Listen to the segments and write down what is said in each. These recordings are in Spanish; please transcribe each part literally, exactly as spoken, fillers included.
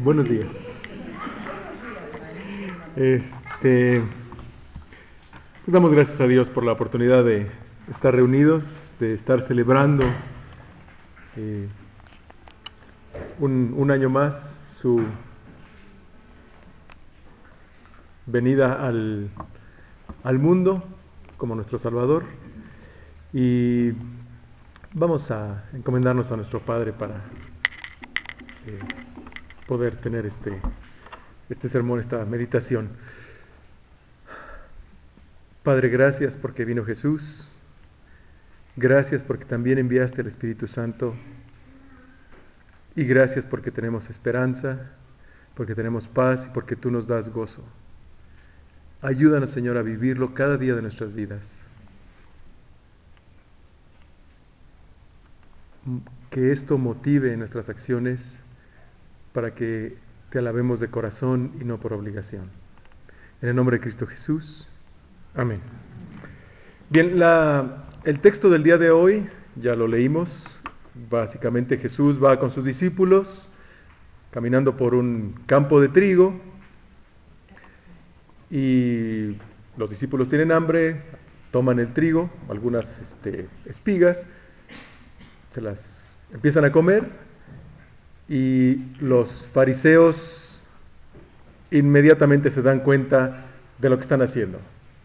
Buenos días. Este, pues damos gracias a Dios por la oportunidad de estar reunidos, de estar celebrando eh, un, un año más su venida al, al mundo como nuestro Salvador. Y vamos a encomendarnos a nuestro Padre para eh, poder tener este, este sermón, esta meditación. Padre, gracias porque vino Jesús. Gracias porque también enviaste el Espíritu Santo. Y gracias porque tenemos esperanza, porque tenemos paz y porque tú nos das gozo. Ayúdanos, Señor, a vivirlo cada día de nuestras vidas. Que esto motive nuestras acciones para que te alabemos de corazón y no por obligación. En el nombre de Cristo Jesús. Amén. Bien, la, el texto del día de hoy ya lo leímos. Básicamente Jesús va con sus discípulos caminando por un campo de trigo y los discípulos tienen hambre, toman el trigo, algunas este, espigas, se las empiezan a comer y los fariseos inmediatamente se dan cuenta de lo que están haciendo.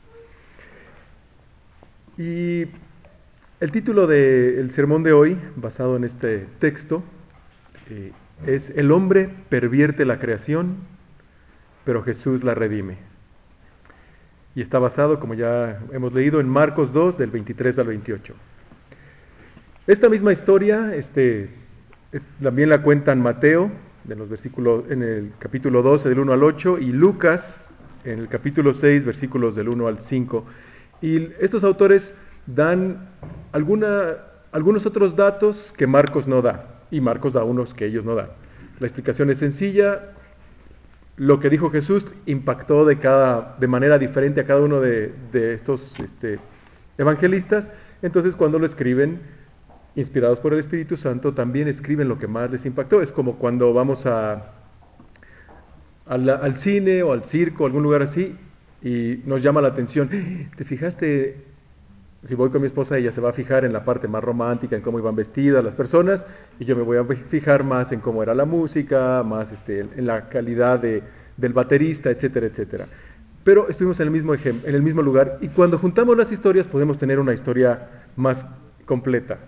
Y el título del sermón de hoy, basado en este texto, eh, es El hombre pervierte la creación, pero Jesús la redime. Y está basado, como ya hemos leído, en Marcos dos, del veintitrés al veintiocho. Esta misma historia este, también la cuentan Mateo, en, los versículos, en el capítulo doce, del uno al ocho, y Lucas, en el capítulo seis, versículos del uno al cinco. Y estos autores dan alguna, algunos otros datos que Marcos no da, y Marcos da unos que ellos no dan. La explicación es sencilla. Lo que dijo Jesús impactó de, cada, de manera diferente a cada uno de, de estos este, evangelistas. Entonces, cuando lo escriben, inspirados por el Espíritu Santo, también escriben lo que más les impactó. Es como cuando vamos a, a la, al cine o al circo, algún lugar así, y nos llama la atención. ¿Te fijaste? Si voy con mi esposa, ella se va a fijar en la parte más romántica, en cómo iban vestidas las personas, y yo me voy a fijar más en cómo era la música, más este, en la calidad de, del baterista, etcétera, etcétera. Pero estuvimos en el, mismo ejem- en el mismo lugar, y cuando juntamos las historias podemos tener una historia más completa.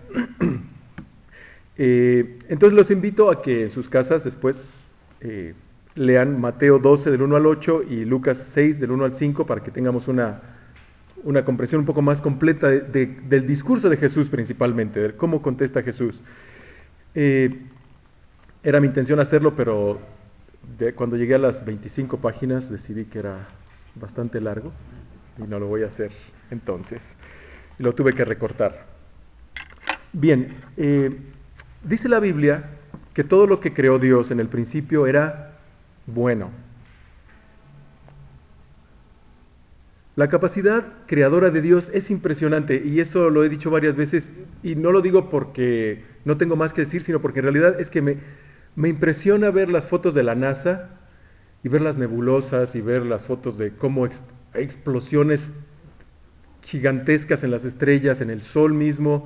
eh, entonces los invito a que en sus casas después eh, lean Mateo doce del uno al ocho y Lucas seis del uno al cinco para que tengamos una una comprensión un poco más completa de, de, del discurso de Jesús principalmente, de cómo contesta Jesús. Eh, era mi intención hacerlo, pero de, cuando llegué a las veinticinco páginas decidí que era bastante largo y no lo voy a hacer entonces. Y lo tuve que recortar. Bien, eh, dice la Biblia que todo lo que creó Dios en el principio era bueno. La capacidad creadora de Dios es impresionante y eso lo he dicho varias veces y no lo digo porque no tengo más que decir, sino porque en realidad es que me, me impresiona ver las fotos de la NASA y ver las nebulosas y ver las fotos de cómo ex, explosiones gigantescas en las estrellas, en el Sol mismo.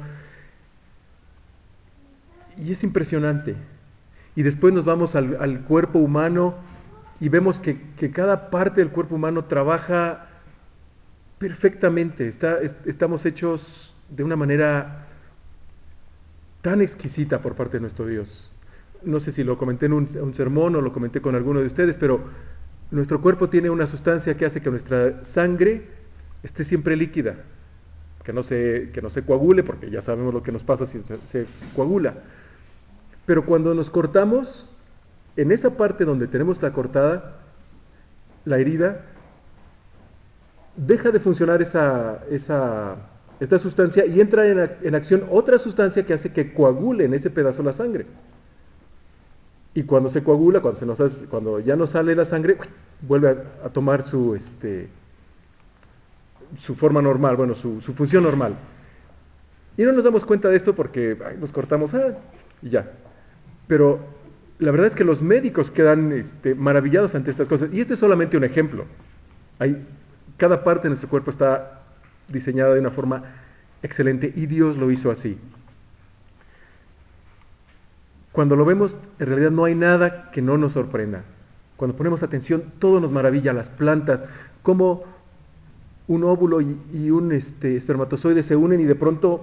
Y es impresionante. Y después nos vamos al, al cuerpo humano y vemos que, que cada parte del cuerpo humano trabaja perfectamente, está, est estamos hechos de una manera tan exquisita por parte de nuestro Dios. No sé si lo comenté en un, un sermón o lo comenté con alguno de ustedes, pero nuestro cuerpo tiene una sustancia que hace que nuestra sangre esté siempre líquida, que no se, que no se coagule, porque ya sabemos lo que nos pasa si se, se, se coagula. Pero cuando nos cortamos, en esa parte donde tenemos la cortada, la herida, deja de funcionar esa, esa, esta sustancia y entra en, en acción otra sustancia que hace que coagule en ese pedazo la sangre. Y cuando se coagula, cuando, se nos hace, cuando ya no sale la sangre, vuelve a, a tomar su, este, su forma normal, bueno, su, su función normal. Y no nos damos cuenta de esto porque ay, nos cortamos ah, y ya. Pero la verdad es que los médicos quedan este, maravillados ante estas cosas. Y este es solamente un ejemplo. Hay, cada parte de nuestro cuerpo está diseñada de una forma excelente y Dios lo hizo así. Cuando lo vemos, en realidad no hay nada que no nos sorprenda. Cuando ponemos atención, todo nos maravilla, las plantas, cómo un óvulo y, y un este, espermatozoide se unen y de pronto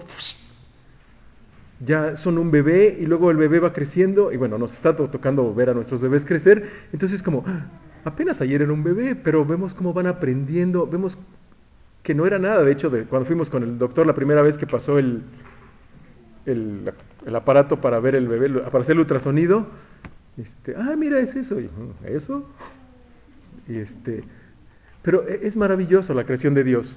ya son un bebé y luego el bebé va creciendo y bueno, nos está tocando ver a nuestros bebés crecer, entonces como, apenas ayer era un bebé, pero vemos cómo van aprendiendo, vemos que no era nada, de hecho, de, cuando fuimos con el doctor la primera vez que pasó el, el, el aparato para ver el bebé, para hacer el ultrasonido, este, ah, mira, es eso, y, ¿eso? Y este, pero es maravilloso la creación de Dios.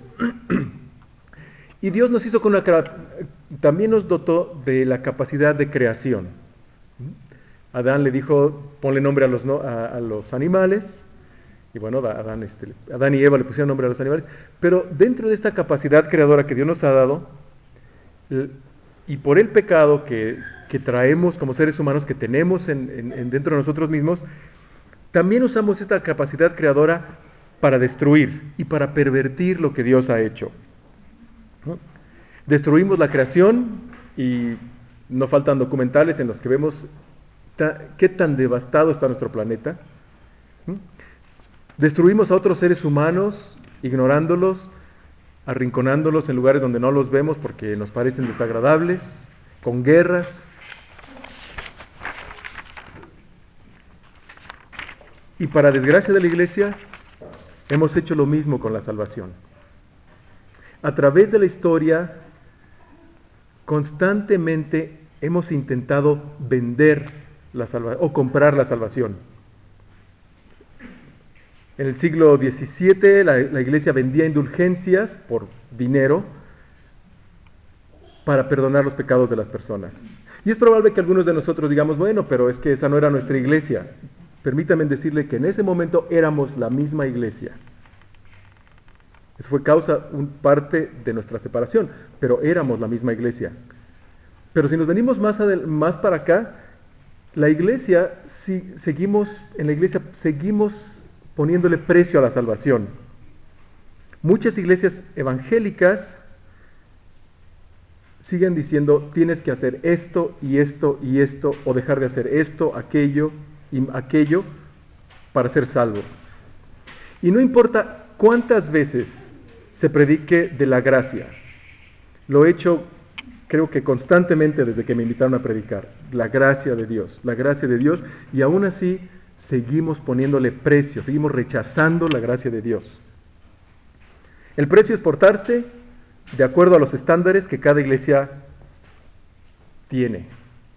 Y Dios nos hizo con una, también nos dotó de la capacidad de creación. Adán le dijo, ponle nombre a los, a, a los animales, y bueno, Adán, este, Adán y Eva le pusieron nombre a los animales, pero dentro de esta capacidad creadora que Dios nos ha dado, y por el pecado que, que traemos como seres humanos, que tenemos en, en, en dentro de nosotros mismos, también usamos esta capacidad creadora para destruir y para pervertir lo que Dios ha hecho. ¿No? Destruimos la creación y no faltan documentales en los que vemos ta, qué tan devastado está nuestro planeta. ¿No? Destruimos a otros seres humanos, ignorándolos, arrinconándolos en lugares donde no los vemos porque nos parecen desagradables, con guerras. Y para desgracia de la iglesia, hemos hecho lo mismo con la salvación. A través de la historia, constantemente hemos intentado vender la salvación o comprar la salvación. En el siglo diecisiete la, la iglesia vendía indulgencias por dinero para perdonar los pecados de las personas. Y es probable que algunos de nosotros digamos, bueno, pero es que esa no era nuestra iglesia. Permítanme decirle que en ese momento éramos la misma iglesia. Eso fue causa, un, parte de nuestra separación, pero éramos la misma iglesia. Pero si nos venimos más, adel, más para acá, la iglesia, si, seguimos, en la iglesia seguimos poniéndole precio a la salvación. Muchas iglesias evangélicas siguen diciendo, tienes que hacer esto y esto y esto, o dejar de hacer esto, aquello y aquello, para ser salvo. Y no importa cuántas veces se predique de la gracia. Lo he hecho, creo que constantemente desde que me invitaron a predicar. La gracia de Dios, la gracia de Dios, y aún así seguimos poniéndole precio, seguimos rechazando la gracia de Dios. El precio es portarse de acuerdo a los estándares que cada iglesia tiene.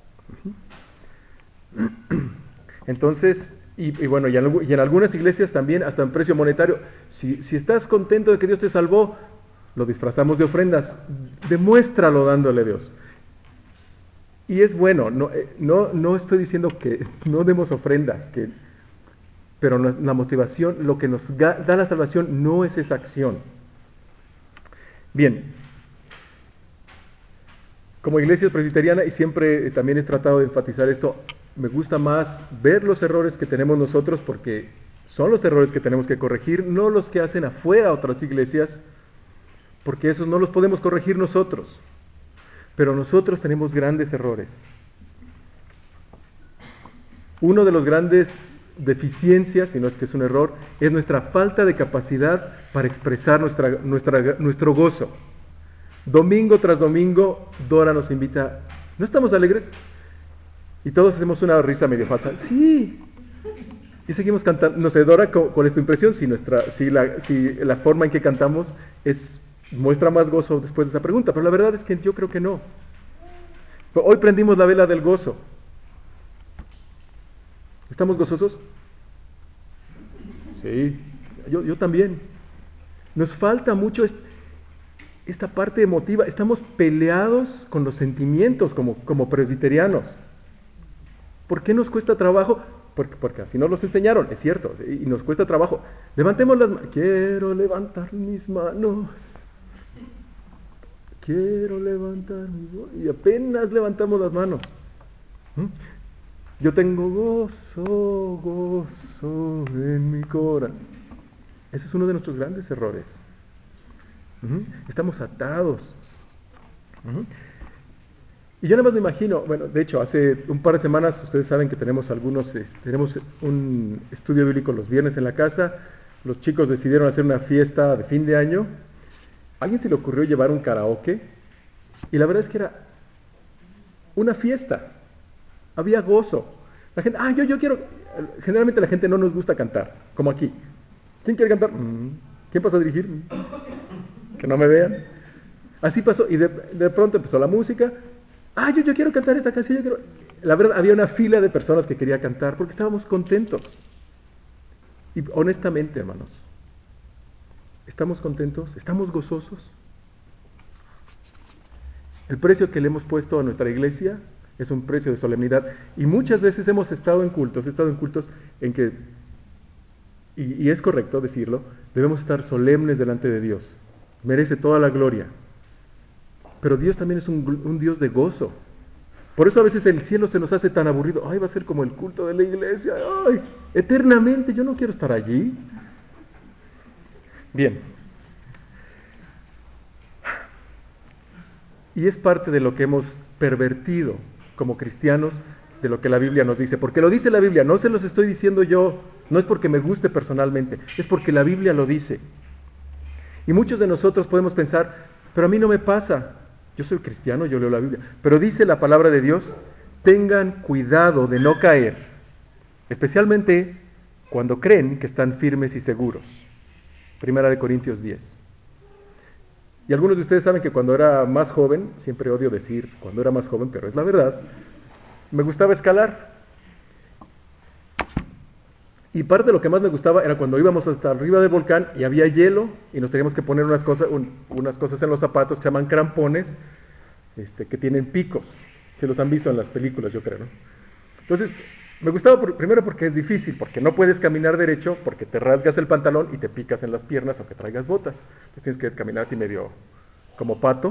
Entonces, y, y bueno, y en, y en algunas iglesias también hasta en precio monetario. Si, si estás contento de que Dios te salvó, lo disfrazamos de ofrendas, demuéstralo dándole a Dios. Y es bueno, no, no, no estoy diciendo que no demos ofrendas, que, pero no, la motivación, lo que nos da, da la salvación no es esa acción. Bien, como iglesia presbiteriana, y siempre también he tratado de enfatizar esto, me gusta más ver los errores que tenemos nosotros, porque son los errores que tenemos que corregir, no los que hacen afuera otras iglesias, porque esos no los podemos corregir nosotros. Pero nosotros tenemos grandes errores. Uno de los grandes deficiencias, si no es que es un error, es nuestra falta de capacidad para expresar nuestra, nuestra, nuestro gozo. Domingo tras domingo, Dora nos invita, ¿no estamos alegres? Y todos hacemos una risa medio falsa. Sí. Y seguimos cantando. No sé, Dora, ¿cuál es tu impresión? Si, nuestra, si, la, si la forma en que cantamos es... muestra más gozo después de esa pregunta, pero la verdad es que yo creo que no. Hoy prendimos la vela del gozo. ¿Estamos gozosos? Sí, yo, yo también. Nos falta mucho est- esta parte emotiva. Estamos peleados con los sentimientos como, como presbiterianos. ¿Por qué nos cuesta trabajo? Porque, porque así nos los enseñaron, es cierto, y nos cuesta trabajo. Levantemos las manos. Quiero levantar mis manos. Quiero levantar mi voz. Y apenas levantamos las manos. ¿Mm? Yo tengo gozo, gozo en mi corazón. Ese es uno de nuestros grandes errores. Uh-huh. Estamos atados. Uh-huh. Y yo nada más me imagino, bueno, de hecho, hace un par de semanas, ustedes saben que tenemos algunos, eh, tenemos un estudio bíblico los viernes en la casa, los chicos decidieron hacer una fiesta de fin de año, a alguien se le ocurrió llevar un karaoke, y la verdad es que era una fiesta, había gozo. La gente, ah, yo, yo quiero, generalmente la gente no nos gusta cantar, como aquí. ¿Quién quiere cantar? ¿Quién pasa a dirigir? Que no me vean. Así pasó, y de, de pronto empezó la música. Ah, yo, yo quiero cantar esta canción, yo quiero... La verdad, había una fila de personas que quería cantar porque estábamos contentos. Y honestamente, hermanos, ¿estamos contentos? ¿Estamos gozosos? El precio que le hemos puesto a nuestra iglesia es un precio de solemnidad. Y muchas veces hemos estado en cultos, he estado en cultos en que, y, y es correcto decirlo, debemos estar solemnes delante de Dios. Merece toda la gloria. Pero Dios también es un, un Dios de gozo. Por eso a veces el cielo se nos hace tan aburrido. Ay, va a ser como el culto de la iglesia. Ay, eternamente, yo no quiero estar allí. Bien. Y es parte de lo que hemos pervertido como cristianos, de lo que la Biblia nos dice. Porque lo dice la Biblia, no se los estoy diciendo yo, no es porque me guste personalmente, es porque la Biblia lo dice. Y muchos de nosotros podemos pensar, pero a mí no me pasa. Yo soy cristiano, yo leo la Biblia. Pero dice la palabra de Dios, tengan cuidado de no caer, especialmente cuando creen que están firmes y seguros. Primera de Corintios diez. Y algunos de ustedes saben que cuando era más joven, siempre odio decir cuando era más joven, pero es la verdad, me gustaba escalar. Y parte de lo que más me gustaba era cuando íbamos hasta arriba del volcán y había hielo y nos teníamos que poner unas cosas, un, unas cosas en los zapatos que se llaman crampones, este, que tienen picos. Se los han visto en las películas, yo creo, ¿no? Entonces, me gustaba por, primero porque es difícil, porque no puedes caminar derecho, porque te rasgas el pantalón y te picas en las piernas aunque traigas botas. Entonces tienes que caminar así medio como pato.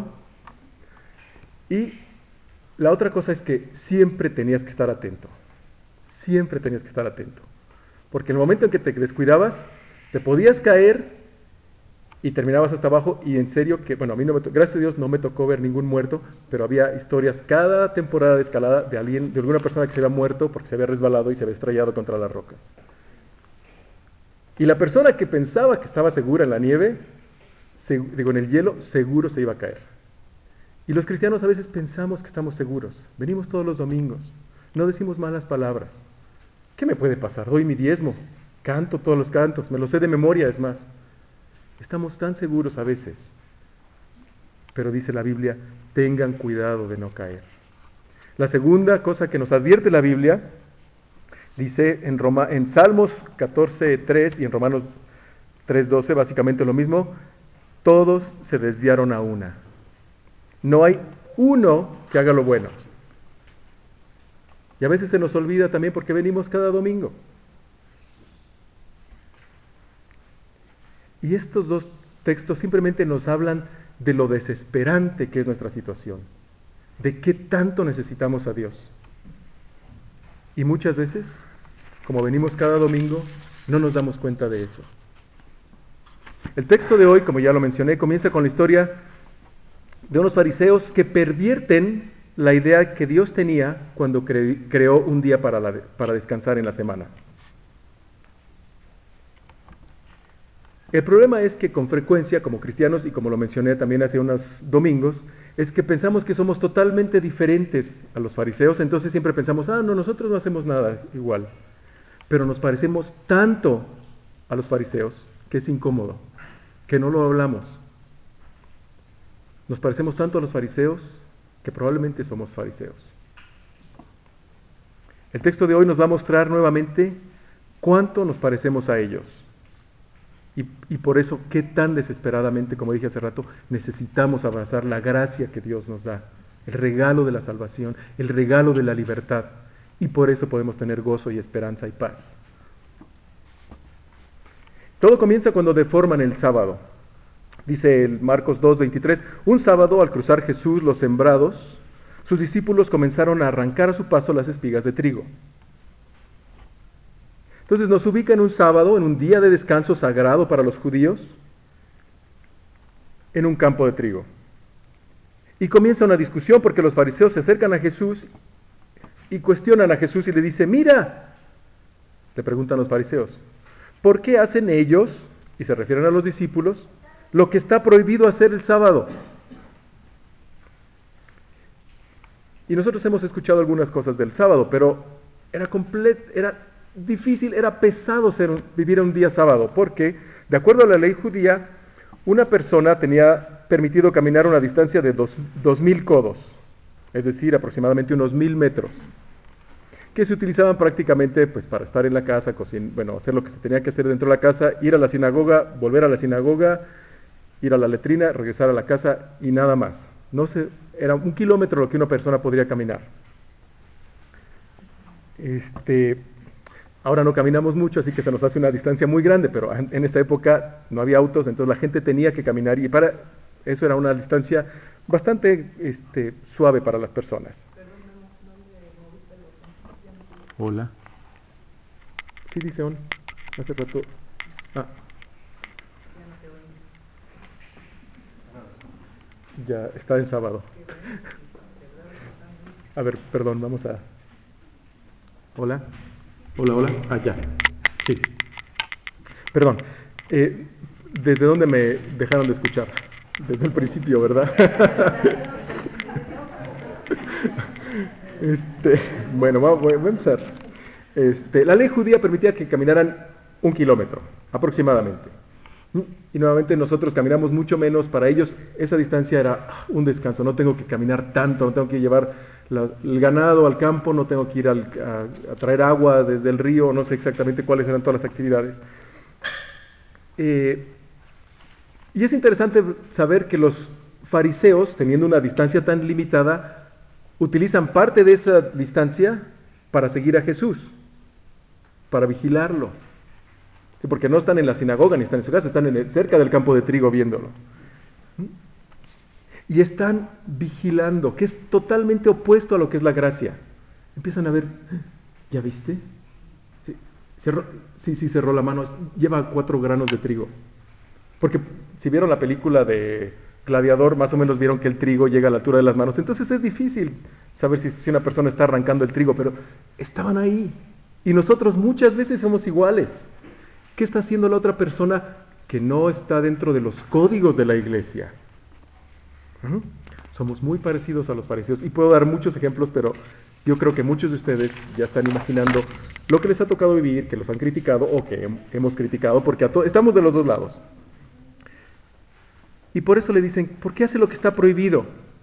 Y la otra cosa es que siempre tenías que estar atento. Siempre tenías que estar atento. Porque en el momento en que te descuidabas, te podías caer y terminabas hasta abajo. Y en serio que, bueno, a mí no me tocó, gracias a Dios no me tocó ver ningún muerto, pero había historias cada temporada de escalada de alguien, de alguna persona que se había muerto porque se había resbalado y se había estrellado contra las rocas. Y la persona que pensaba que estaba segura en la nieve, se, digo en el hielo, seguro se iba a caer. Y los cristianos a veces pensamos que estamos seguros. Venimos todos los domingos, no decimos malas palabras. ¿Qué me puede pasar? Doy mi diezmo, canto todos los cantos, me lo sé de memoria, es más. Estamos tan seguros a veces, pero dice la Biblia, tengan cuidado de no caer. La segunda cosa que nos advierte la Biblia, dice en, Roma, en Salmos catorce tres y en Romanos tres doce, básicamente lo mismo, todos se desviaron a una. No hay uno que haga lo bueno. Y a veces se nos olvida también porque venimos cada domingo. Y estos dos textos simplemente nos hablan de lo desesperante que es nuestra situación, de qué tanto necesitamos a Dios. Y muchas veces, como venimos cada domingo, no nos damos cuenta de eso. El texto de hoy, como ya lo mencioné, comienza con la historia de unos fariseos que pervierten la idea que Dios tenía cuando cre- creó un día para, la, para descansar en la semana. El problema es que con frecuencia, como cristianos, y como lo mencioné también hace unos domingos, es que pensamos que somos totalmente diferentes a los fariseos, entonces siempre pensamos, ah, no, nosotros no hacemos nada igual. Pero nos parecemos tanto a los fariseos que es incómodo, que no lo hablamos. Nos parecemos tanto a los fariseos que probablemente somos fariseos. El texto de hoy nos va a mostrar nuevamente cuánto nos parecemos a ellos. Y, y por eso, qué tan desesperadamente, como dije hace rato, necesitamos abrazar la gracia que Dios nos da, el regalo de la salvación, el regalo de la libertad. Y por eso podemos tener gozo y esperanza y paz. Todo comienza cuando deforman el sábado. Dice el Marcos dos veintitrés, un sábado al cruzar Jesús los sembrados, sus discípulos comenzaron a arrancar a su paso las espigas de trigo. Entonces nos ubica en un sábado, en un día de descanso sagrado para los judíos, en un campo de trigo. Y comienza una discusión porque los fariseos se acercan a Jesús y cuestionan a Jesús y le dicen, mira, le preguntan los fariseos, ¿por qué hacen ellos, y se refieren a los discípulos, lo que está prohibido hacer el sábado? Y nosotros hemos escuchado algunas cosas del sábado, pero era completo, era difícil, era pesado ser, vivir un día sábado, porque de acuerdo a la ley judía, una persona tenía permitido caminar una distancia de dos, dos mil codos, es decir, aproximadamente unos mil metros, que se utilizaban prácticamente pues, para estar en la casa, cocin- bueno, hacer lo que se tenía que hacer dentro de la casa, ir a la sinagoga, volver a la sinagoga, ir a la letrina, regresar a la casa y nada más. No se, era un kilómetro lo que una persona podría caminar. Este, ahora no caminamos mucho, así que se nos hace una distancia muy grande, pero en, en esa época no había autos, entonces la gente tenía que caminar y para eso era una distancia bastante este, suave para las personas. Hola. Sí, dice on. Hace rato. Ah. Ya está en sábado. A ver, perdón, vamos a. Hola. Hola, hola. Ah, ya. Sí. Perdón. Eh, ¿Desde dónde me dejaron de escuchar? Desde el principio, ¿verdad? Este, bueno, voy a empezar. Este, la ley judía permitía que caminaran un kilómetro, aproximadamente. Y nuevamente nosotros caminamos mucho menos. Para ellos esa distancia era un descanso. No tengo que caminar tanto, no tengo que llevar la, el ganado al campo, no tengo que ir al, a, a traer agua desde el río, no sé exactamente cuáles eran todas las actividades. Eh, y es interesante saber que los fariseos, teniendo una distancia tan limitada, utilizan parte de esa distancia para seguir a Jesús, para vigilarlo. Sí, porque no están en la sinagoga ni están en su casa, están en el, cerca del campo de trigo viéndolo. Y están vigilando, que es totalmente opuesto a lo que es la gracia. Empiezan a ver, ¿ya viste? Sí, cerró, sí, sí, cerró la mano, lleva cuatro granos de trigo. Porque si vieron la película de Gladiador, más o menos vieron que el trigo llega a la altura de las manos. Entonces es difícil saber si, si una persona está arrancando el trigo, pero estaban ahí. Y nosotros muchas veces somos iguales. ¿Qué está haciendo la otra persona que no está dentro de los códigos de la iglesia? ¿Uh? Somos muy parecidos a los fariseos. Y puedo dar muchos ejemplos, pero yo creo que muchos de ustedes ya están imaginando lo que les ha tocado vivir, que los han criticado o que hemos criticado, porque a estamos de los dos lados. Y por eso le dicen, ¿por qué hace lo que está prohibido?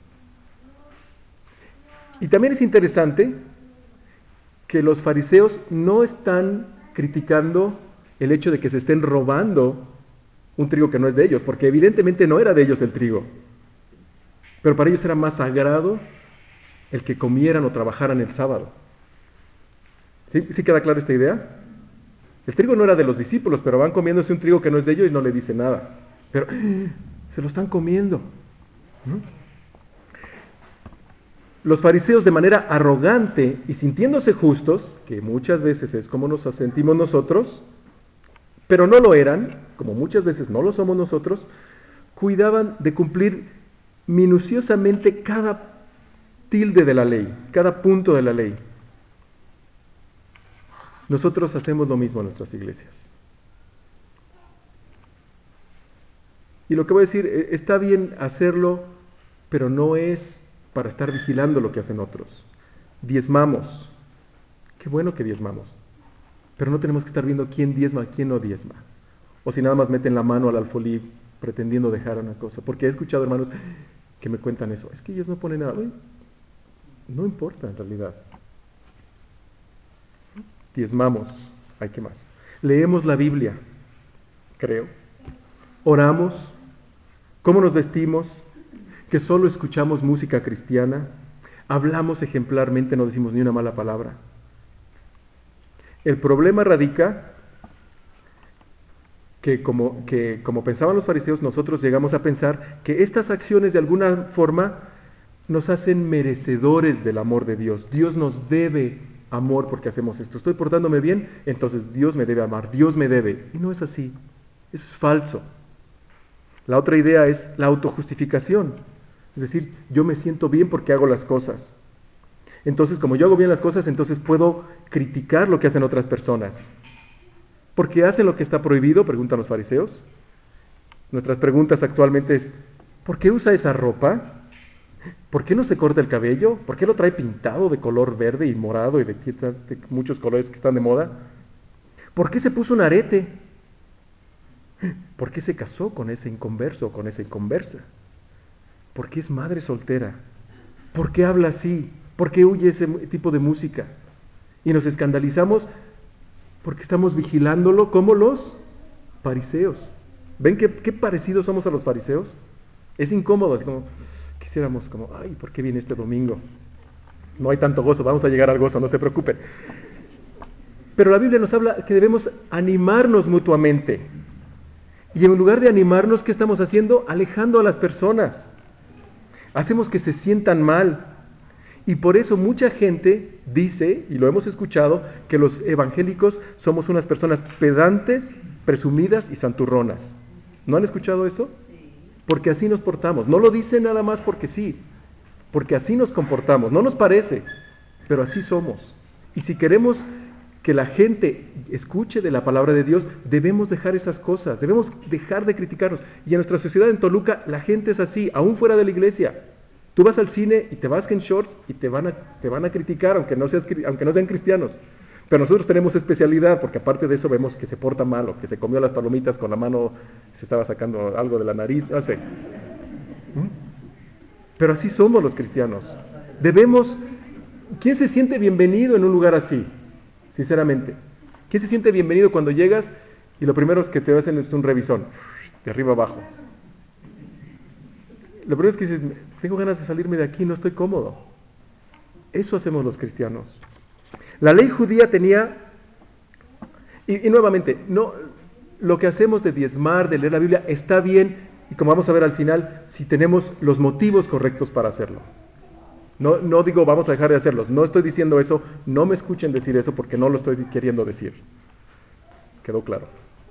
Y también es interesante que los fariseos no están criticando el hecho de que se estén robando un trigo que no es de ellos, porque evidentemente no era de ellos el trigo. Pero para ellos era más sagrado el que comieran o trabajaran el sábado. ¿Sí, ¿Sí queda clara esta idea? El trigo no era de los discípulos, pero van comiéndose un trigo que no es de ellos y no le dice nada. Pero se lo están comiendo. ¿No? Los fariseos, de manera arrogante y sintiéndose justos, que muchas veces es como nos sentimos nosotros, pero no lo eran, como muchas veces no lo somos nosotros, cuidaban de cumplir minuciosamente cada tilde de la ley, cada punto de la ley. Nosotros hacemos lo mismo en nuestras iglesias. Y lo que voy a decir, está bien hacerlo, pero no es para estar vigilando lo que hacen otros. Diezmamos. Qué bueno que diezmamos. Pero no tenemos que estar viendo quién diezma, quién no diezma. O si nada más meten la mano al alfolí pretendiendo dejar una cosa. Porque he escuchado hermanos que me cuentan eso. Es que ellos no ponen nada. No importa en realidad. Diezmamos. Ay, ¿qué más? Leemos la Biblia, creo. Oramos. ¿Cómo nos vestimos? Que solo escuchamos música cristiana. Hablamos ejemplarmente, no decimos ni una mala palabra. El problema radica que como, que como pensaban los fariseos, nosotros llegamos a pensar que estas acciones de alguna forma nos hacen merecedores del amor de Dios. Dios nos debe amor porque hacemos esto. Estoy portándome bien, entonces Dios me debe amar, Dios me debe. Y no es así, eso es falso. La otra idea es la autojustificación, es decir, yo me siento bien porque hago las cosas. Entonces, como yo hago bien las cosas, entonces puedo criticar lo que hacen otras personas. ¿Por qué hacen lo que está prohibido?, preguntan los fariseos. Nuestras preguntas actualmente es, ¿por qué usa esa ropa? ¿Por qué no se corta el cabello? ¿Por qué lo trae pintado de color verde y morado y de, de muchos colores que están de moda? ¿Por qué se puso un arete? ¿Por qué se casó con ese inconverso o con esa inconversa? ¿Por qué es madre soltera? ¿Por qué habla así? ¿Por qué huye ese tipo de música? Y nos escandalizamos porque estamos vigilándolo como los fariseos. ¿Ven qué, qué parecidos somos a los fariseos? Es incómodo, así como, quisiéramos como, ay, ¿por qué viene este domingo? No hay tanto gozo, vamos a llegar al gozo, no se preocupen. Pero la Biblia nos habla que debemos animarnos mutuamente. Y en lugar de animarnos, ¿qué estamos haciendo? Alejando a las personas. Hacemos que se sientan mal. Y por eso mucha gente dice, y lo hemos escuchado, que los evangélicos somos unas personas pedantes, presumidas y santurronas. ¿No han escuchado eso? Porque así nos portamos. No lo dicen nada más porque sí, porque así nos comportamos. No nos parece, pero así somos. Y si queremos que la gente escuche de la palabra de Dios, debemos dejar esas cosas, debemos dejar de criticarnos. Y en nuestra sociedad en Toluca, la gente es así, aún fuera de la iglesia. Tú vas al cine y te vas en shorts y te van a, te van a criticar, aunque no, seas, aunque no sean cristianos. Pero nosotros tenemos especialidad, porque aparte de eso vemos que se porta mal, o que se comió las palomitas con la mano, se estaba sacando algo de la nariz, no sé. ¿Mm? Pero así somos los cristianos. Debemos... ¿Quién se siente bienvenido en un lugar así? Sinceramente. ¿Quién se siente bienvenido cuando llegas y lo primero que te hacen es un revisón, de arriba abajo? Lo primero es que dices, tengo ganas de salirme de aquí, no estoy cómodo. Eso hacemos los cristianos. La ley judía tenía, y, y nuevamente, no, lo que hacemos de diezmar, de leer la Biblia, está bien, y como vamos a ver al final, si tenemos los motivos correctos para hacerlo. No, no digo vamos a dejar de hacerlos, no estoy diciendo eso, no me escuchen decir eso porque no lo estoy queriendo decir. ¿Quedó claro?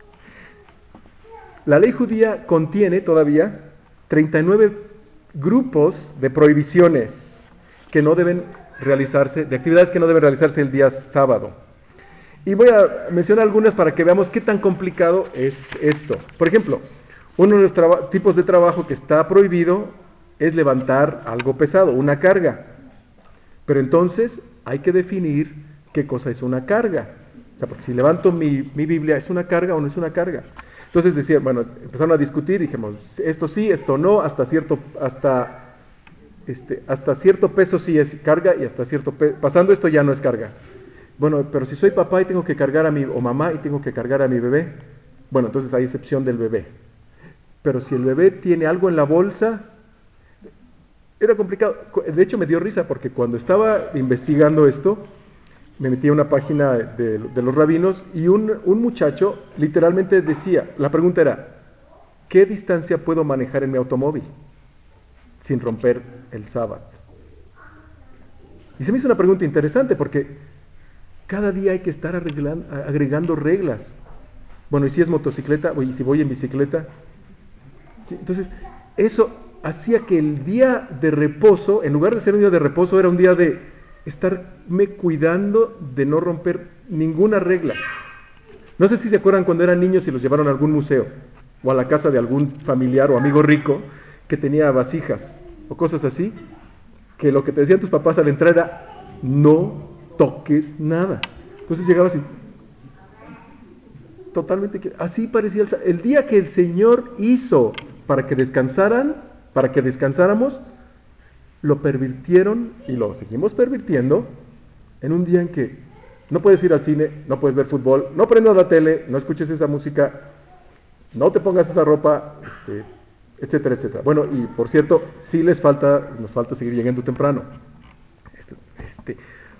La ley judía contiene todavía treinta y nueve grupos de prohibiciones que no deben realizarse, de actividades que no deben realizarse el día sábado. Y voy a mencionar algunas para que veamos qué tan complicado es esto. Por ejemplo, uno de los traba- tipos de trabajo que está prohibido es levantar algo pesado, una carga. Pero entonces hay que definir qué cosa es una carga. O sea, porque si levanto mi, mi Biblia, ¿es una carga o no es una carga? Entonces decía, bueno, empezaron a discutir, dijimos, esto sí, esto no, hasta cierto, hasta, este, hasta cierto peso sí es carga y hasta cierto peso, pasando esto ya no es carga. Bueno, pero si soy papá y tengo que cargar a mi, o mamá y tengo que cargar a mi bebé, bueno, entonces hay excepción del bebé. Pero si el bebé tiene algo en la bolsa, era complicado. De hecho me dio risa porque cuando estaba investigando esto, me metí a una página de, de los rabinos y un, un muchacho literalmente decía, la pregunta era, ¿qué distancia puedo manejar en mi automóvil sin romper el sábado? Y se me hizo una pregunta interesante porque cada día hay que estar arreglan, agregando reglas. Bueno, y si es motocicleta, y si voy en bicicleta. Entonces, eso hacía que el día de reposo, en lugar de ser un día de reposo, era un día de estarme cuidando de no romper ninguna regla. No sé si se acuerdan cuando eran niños y los llevaron a algún museo, o a la casa de algún familiar o amigo rico que tenía vasijas, o cosas así, que lo que te decían tus papás al entrar era, no toques nada. Entonces llegabas y totalmente, así parecía el, el día que el Señor hizo para que descansaran, para que descansáramos, lo pervirtieron y lo seguimos pervirtiendo en un día en que no puedes ir al cine, no puedes ver fútbol, no prendas la tele, no escuches esa música, no te pongas esa ropa, este, etcétera, etcétera. Bueno, y por cierto, sí les falta, nos falta seguir llegando temprano. Este, este.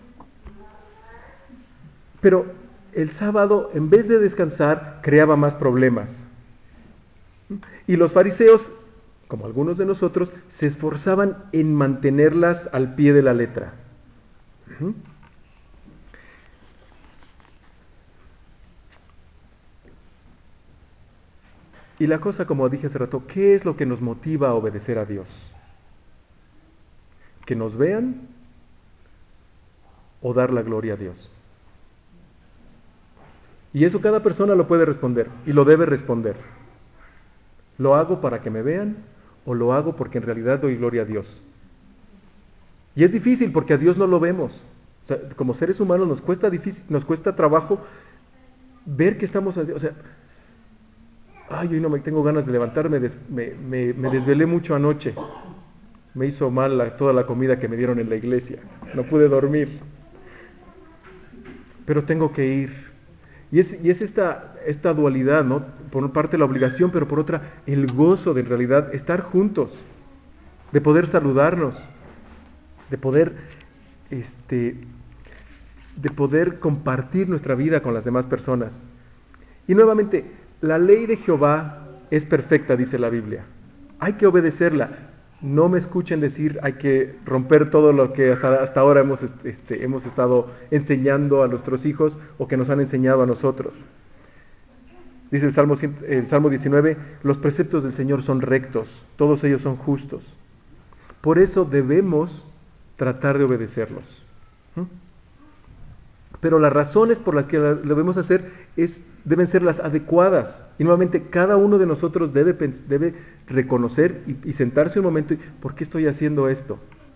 Pero el sábado, en vez de descansar, creaba más problemas. Y los fariseos, como algunos de nosotros, se esforzaban en mantenerlas al pie de la letra. Y la cosa, como dije hace rato, ¿qué es lo que nos motiva a obedecer a Dios? ¿Que nos vean o dar la gloria a Dios? Y eso cada persona lo puede responder y lo debe responder. ¿Lo hago para que me vean o lo hago porque en realidad doy gloria a Dios? Y es difícil porque a Dios no lo vemos. O sea, como seres humanos nos cuesta difícil, nos cuesta trabajo ver que estamos haciendo. O sea, ay, hoy no me tengo ganas de levantarme, des, me, me, me desvelé mucho anoche. Me hizo mal la, toda la comida que me dieron en la iglesia. No pude dormir. Pero tengo que ir. Y es, y es esta, esta dualidad, ¿no? Por una parte la obligación, pero por otra el gozo de en realidad estar juntos, de poder saludarnos, de poder, este, de poder compartir nuestra vida con las demás personas. Y nuevamente, la ley de Jehová es perfecta, dice la Biblia. Hay que obedecerla. No me escuchen decir hay que romper todo lo que hasta, hasta ahora hemos, este, hemos estado enseñando a nuestros hijos o que nos han enseñado a nosotros. Dice el Salmo, el Salmo diecinueve, los preceptos del Señor son rectos, todos ellos son justos. Por eso debemos tratar de obedecerlos. ¿Mm? Pero las razones por las que lo debemos hacer es, deben ser las adecuadas. Y nuevamente, cada uno de nosotros debe, debe reconocer y, y sentarse un momento y, ¿por qué estoy haciendo esto?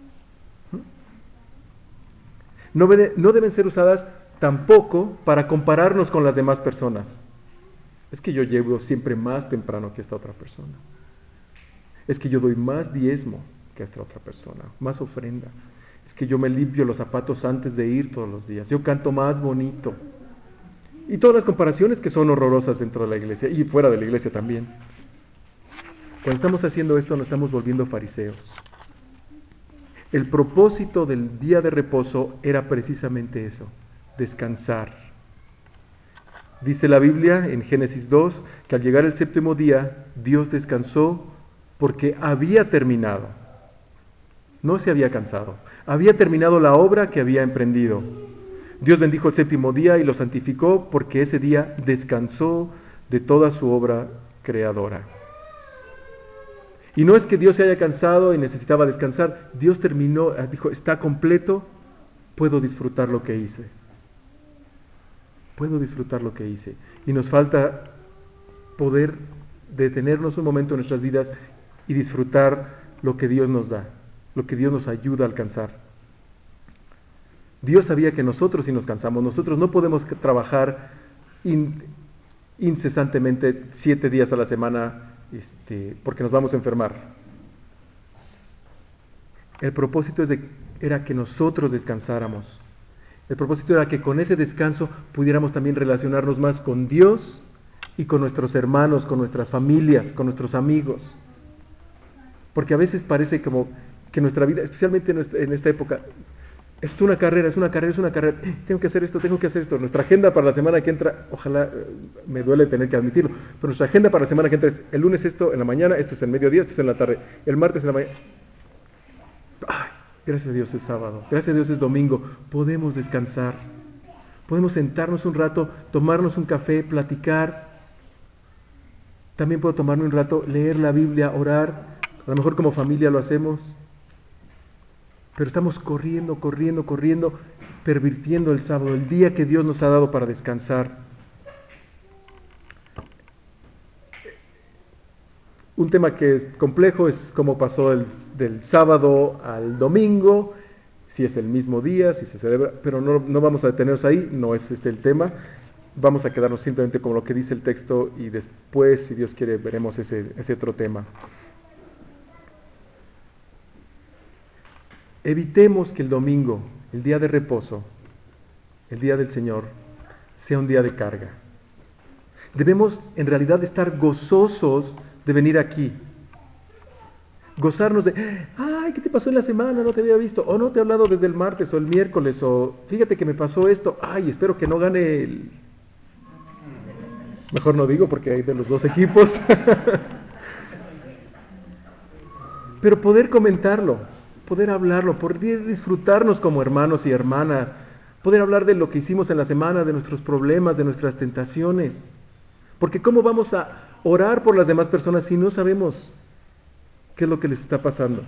No, no deben ser usadas tampoco para compararnos con las demás personas. Es que yo llego siempre más temprano que esta otra persona. Es que yo doy más diezmo que esta otra persona, más ofrenda. Es que yo me limpio los zapatos antes de ir todos los días. Yo canto más bonito. Y todas las comparaciones que son horrorosas dentro de la iglesia y fuera de la iglesia también. Cuando estamos haciendo esto nos estamos volviendo fariseos. El propósito del día de reposo era precisamente eso, descansar. Dice la Biblia en Génesis dos que al llegar el séptimo día Dios descansó porque había terminado. No se había cansado. Había terminado la obra que había emprendido. Dios bendijo el séptimo día y lo santificó porque ese día descansó de toda su obra creadora. Y no es que Dios se haya cansado y necesitaba descansar. Dios terminó, dijo, está completo, puedo disfrutar lo que hice. Puedo disfrutar lo que hice. Y nos falta poder detenernos un momento en nuestras vidas y disfrutar lo que Dios nos da, lo que Dios nos ayuda a alcanzar. Dios sabía que nosotros si nos cansamos, nosotros no podemos trabajar in, incesantemente siete días a la semana este, porque nos vamos a enfermar. El propósito es de, era que nosotros descansáramos. El propósito era que con ese descanso pudiéramos también relacionarnos más con Dios y con nuestros hermanos, con nuestras familias, con nuestros amigos. Porque a veces parece como que nuestra vida, especialmente en, nuestra, en esta época, es una carrera, es una carrera, es una carrera. Tengo que hacer esto, tengo que hacer esto. Nuestra agenda para la semana que entra, ojalá, me duele tener que admitirlo, pero nuestra agenda para la semana que entra es el lunes esto en la mañana, esto es en mediodía, esto es en la tarde, el martes en la mañana. Ay, gracias a Dios es sábado, gracias a Dios es domingo. Podemos descansar, podemos sentarnos un rato, tomarnos un café, platicar. También puedo tomarme un rato, leer la Biblia, orar. A lo mejor como familia lo hacemos. Pero estamos corriendo, corriendo, corriendo, pervirtiendo el sábado, el día que Dios nos ha dado para descansar. Un tema que es complejo es cómo pasó el, del sábado al domingo, si es el mismo día, si se celebra, pero no, no vamos a detenernos ahí, no es este el tema. Vamos a quedarnos simplemente con lo que dice el texto y después, si Dios quiere, veremos ese, ese otro tema. Evitemos que el domingo, el día de reposo, el día del Señor, sea un día de carga. Debemos en realidad estar gozosos de venir aquí. Gozarnos de, ay, ¿qué te pasó en la semana? No te había visto. O no te he hablado desde el martes o el miércoles. O fíjate que me pasó esto. Ay, espero que no gane el... Mejor no digo porque hay de los dos equipos. Pero poder comentarlo. Poder hablarlo, poder disfrutarnos como hermanos y hermanas, poder hablar de lo que hicimos en la semana, de nuestros problemas, de nuestras tentaciones. Porque ¿cómo vamos a orar por las demás personas si no sabemos qué es lo que les está pasando?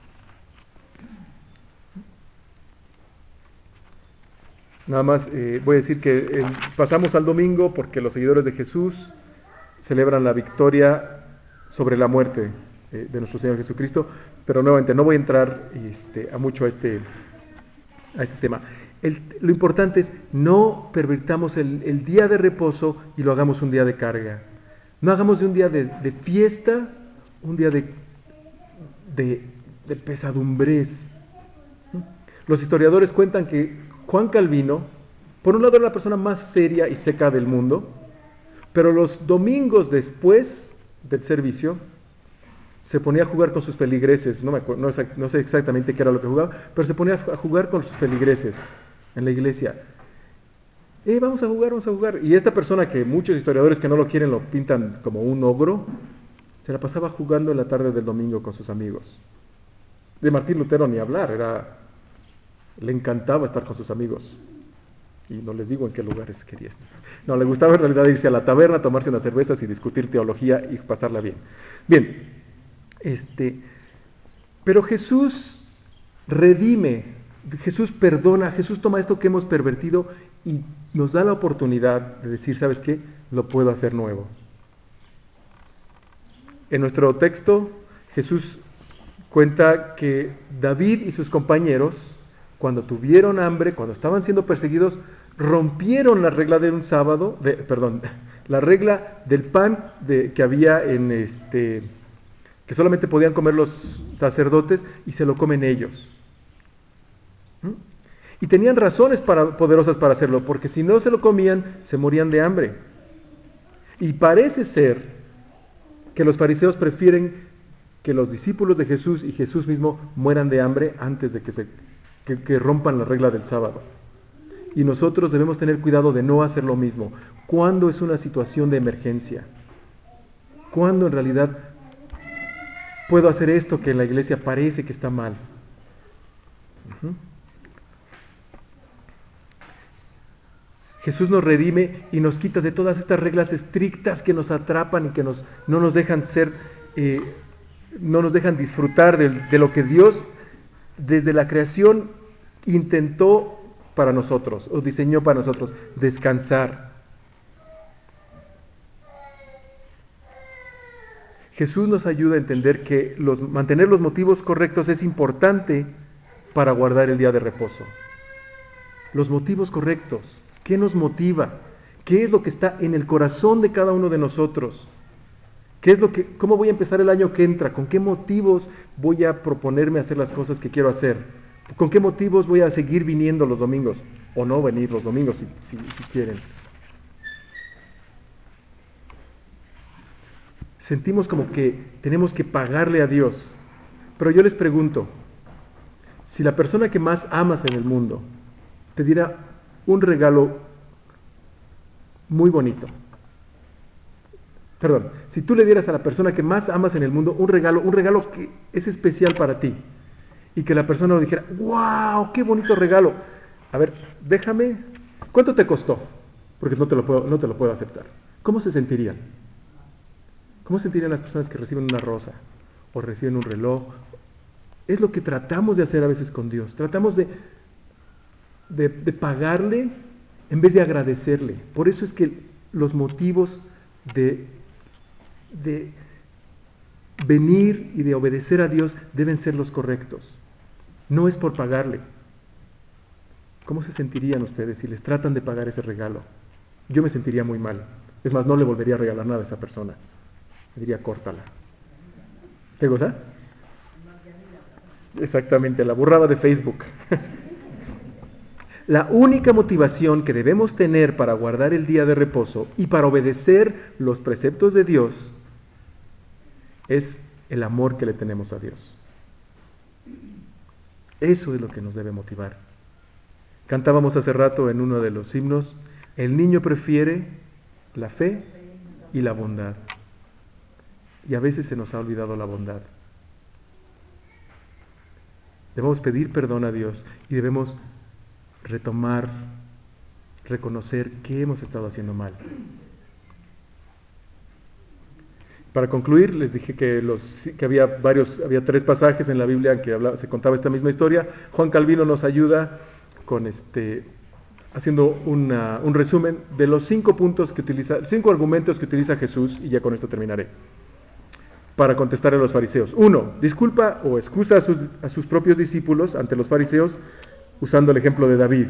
Nada más eh, voy a decir que eh, pasamos al domingo porque los seguidores de Jesús celebran la victoria sobre la muerte eh, de nuestro Señor Jesucristo, pero nuevamente no voy a entrar este, a mucho a este, a este tema. El, lo importante es no pervirtamos el, el día de reposo y lo hagamos un día de carga. No hagamos de un día de, de fiesta un día de, de, de pesadumbres. Los historiadores cuentan que Juan Calvino, por un lado, era la persona más seria y seca del mundo, pero los domingos después del servicio se ponía a jugar con sus feligreses. No, me acuerdo, no, no sé exactamente qué era lo que jugaba, pero se ponía a jugar con sus feligreses en la iglesia. Eh, vamos a jugar, vamos a jugar. Y esta persona, que muchos historiadores que no lo quieren lo pintan como un ogro, se la pasaba jugando en la tarde del domingo con sus amigos. De Martín Lutero ni hablar, era, le encantaba estar con sus amigos. Y no les digo en qué lugares quería estar. No, le gustaba en realidad irse a la taberna, tomarse unas cervezas y discutir teología y pasarla bien. Bien, este, pero Jesús redime, Jesús perdona, Jesús toma esto que hemos pervertido y nos da la oportunidad de decir, ¿sabes qué? Lo puedo hacer nuevo. En nuestro texto, Jesús cuenta que David y sus compañeros, cuando tuvieron hambre, cuando estaban siendo perseguidos, rompieron la regla de un sábado, de, perdón, la regla del pan de, que había en este, que solamente podían comer los sacerdotes y se lo comen ellos. ¿Mm? Y tenían razones para, poderosas para hacerlo, porque si no se lo comían, se morían de hambre. Y parece ser que los fariseos prefieren que los discípulos de Jesús y Jesús mismo mueran de hambre antes de que, se, que, que rompan la regla del sábado. Y nosotros debemos tener cuidado de no hacer lo mismo. ¿Cuándo es una situación de emergencia? ¿Cuándo en realidad puedo hacer esto que en la iglesia parece que está mal? Uh-huh. Jesús nos redime y nos quita de todas estas reglas estrictas que nos atrapan y que nos, no nos dejan ser, eh, no nos dejan disfrutar de, de lo que Dios desde la creación intentó para nosotros, o diseñó para nosotros, descansar. Jesús nos ayuda a entender que los, mantener los motivos correctos es importante para guardar el día de reposo. Los motivos correctos. ¿Qué nos motiva? ¿Qué es lo que está en el corazón de cada uno de nosotros? ¿Qué es lo que, cómo voy a empezar el año que entra? ¿Con qué motivos voy a proponerme hacer las cosas que quiero hacer? ¿Con qué motivos voy a seguir viniendo los domingos? O no venir los domingos si, si, si quieren. Sentimos como que tenemos que pagarle a Dios. Pero yo les pregunto, si la persona que más amas en el mundo te diera un regalo muy bonito. Perdón, si tú le dieras a la persona que más amas en el mundo un regalo, un regalo que es especial para ti, y que la persona lo dijera, ¡wow! ¡Qué bonito regalo! A ver, déjame, ¿cuánto te costó? Porque no te lo puedo, no te lo puedo aceptar. ¿Cómo se sentirían? ¿Cómo se sentirían las personas que reciben una rosa o reciben un reloj? Es lo que tratamos de hacer a veces con Dios. Tratamos de De, de pagarle en vez de agradecerle. Por eso es que los motivos de, de venir y de obedecer a Dios deben ser los correctos. No es por pagarle. ¿Cómo se sentirían ustedes si les tratan de pagar ese regalo? Yo me sentiría muy mal. Es más, no le volvería a regalar nada a esa persona. Le diría, córtala. ¿Te goza? Exactamente, la burrada de Facebook. La única motivación que debemos tener para guardar el día de reposo y para obedecer los preceptos de Dios es el amor que le tenemos a Dios. Eso es lo que nos debe motivar. Cantábamos hace rato en uno de los himnos, el niño prefiere la fe y la bondad. Y a veces se nos ha olvidado la bondad. Debemos pedir perdón a Dios y debemos retomar, reconocer qué hemos estado haciendo mal. Para concluir, les dije que, los, que había, varios, había tres pasajes en la Biblia en que hablaba, se contaba esta misma historia. Juan Calvino nos ayuda con este, haciendo una, un resumen de los cinco puntos que utiliza, cinco argumentos que utiliza Jesús, y ya con esto terminaré, para contestar a los fariseos. Uno, disculpa o excusa a sus, a sus propios discípulos ante los fariseos usando el ejemplo de David.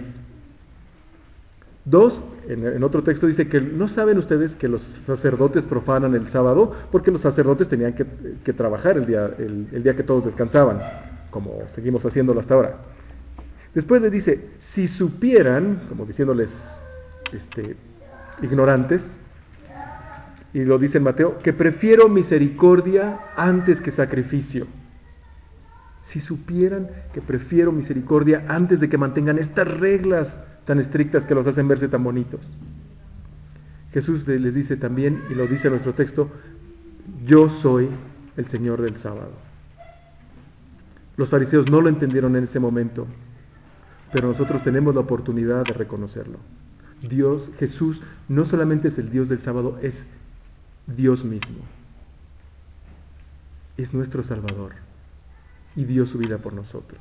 Dos, en, en otro texto dice que no saben ustedes que los sacerdotes profanan el sábado porque los sacerdotes tenían que, que trabajar el día, el, el día que todos descansaban, como seguimos haciéndolo hasta ahora. Después les dice, si supieran, como diciéndoles este, ignorantes, y lo dice en Mateo, que prefiero misericordia antes que sacrificio. Si supieran que prefiero misericordia antes de que mantengan estas reglas tan estrictas que los hacen verse tan bonitos. Jesús les dice también, y lo dice en nuestro texto, yo soy el Señor del sábado. Los fariseos no lo entendieron en ese momento, pero nosotros tenemos la oportunidad de reconocerlo. Dios, Jesús, no solamente es el Dios del sábado, es Dios mismo. Es nuestro Salvador y dio su vida por nosotros.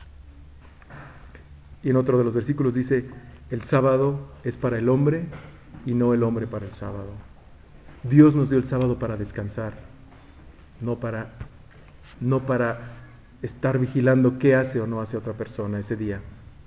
Y en otro de los versículos dice, el sábado es para el hombre y no el hombre para el sábado. Dios nos dio el sábado para descansar, no para, no para estar vigilando qué hace o no hace otra persona ese día.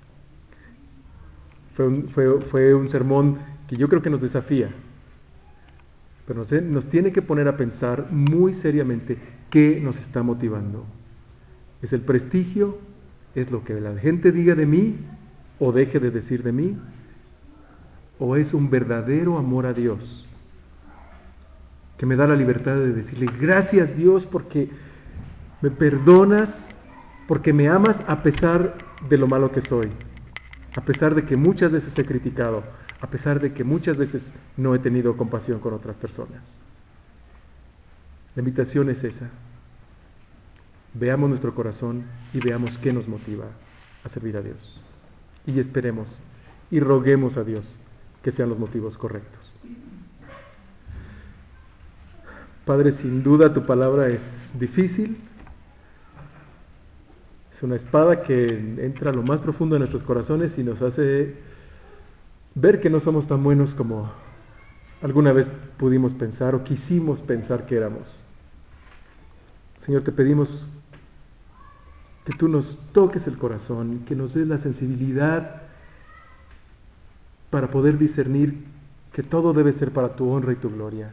Fue un, fue, fue un sermón que yo creo que nos desafía, pero nos, nos tiene que poner a pensar muy seriamente qué nos está motivando. ¿Es el prestigio? ¿Es lo que la gente diga de mí o deje de decir de mí? ¿O es un verdadero amor a Dios que me da la libertad de decirle gracias Dios porque me perdonas, porque me amas a pesar de lo malo que soy, a pesar de que muchas veces he criticado, a pesar de que muchas veces no he tenido compasión con otras personas? La invitación es esa. Veamos nuestro corazón y veamos qué nos motiva a servir a Dios. Y esperemos y roguemos a Dios que sean los motivos correctos. Padre, sin duda tu palabra es difícil. Es una espada que entra a lo más profundo de nuestros corazones y nos hace ver que no somos tan buenos como alguna vez pudimos pensar o quisimos pensar que éramos. Señor, te pedimos que tú nos toques el corazón, que nos des la sensibilidad para poder discernir que todo debe ser para tu honra y tu gloria.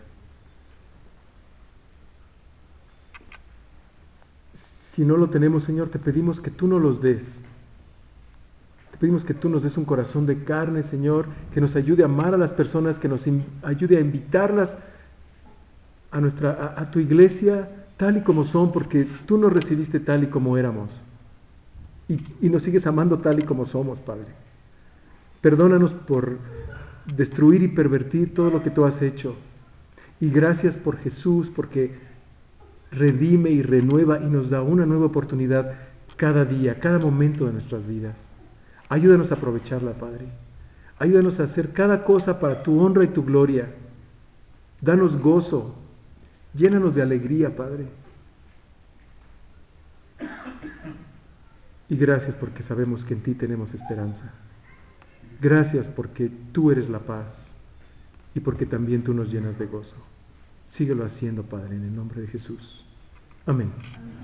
Si no lo tenemos, Señor, te pedimos que tú nos los des. Te pedimos que tú nos des un corazón de carne, Señor, que nos ayude a amar a las personas, que nos ayude a invitarlas a, nuestra, a, a tu iglesia tal y como son, porque tú nos recibiste tal y como éramos. Y, y nos sigues amando tal y como somos, Padre. Perdónanos por destruir y pervertir todo lo que tú has hecho. Y gracias por Jesús, porque redime y renueva y nos da una nueva oportunidad cada día, cada momento de nuestras vidas. Ayúdanos a aprovecharla, Padre. Ayúdanos a hacer cada cosa para tu honra y tu gloria. Danos gozo. Llénanos de alegría, Padre. Y gracias porque sabemos que en ti tenemos esperanza. Gracias porque tú eres la paz y porque también tú nos llenas de gozo. Síguelo haciendo, Padre, en el nombre de Jesús. Amén.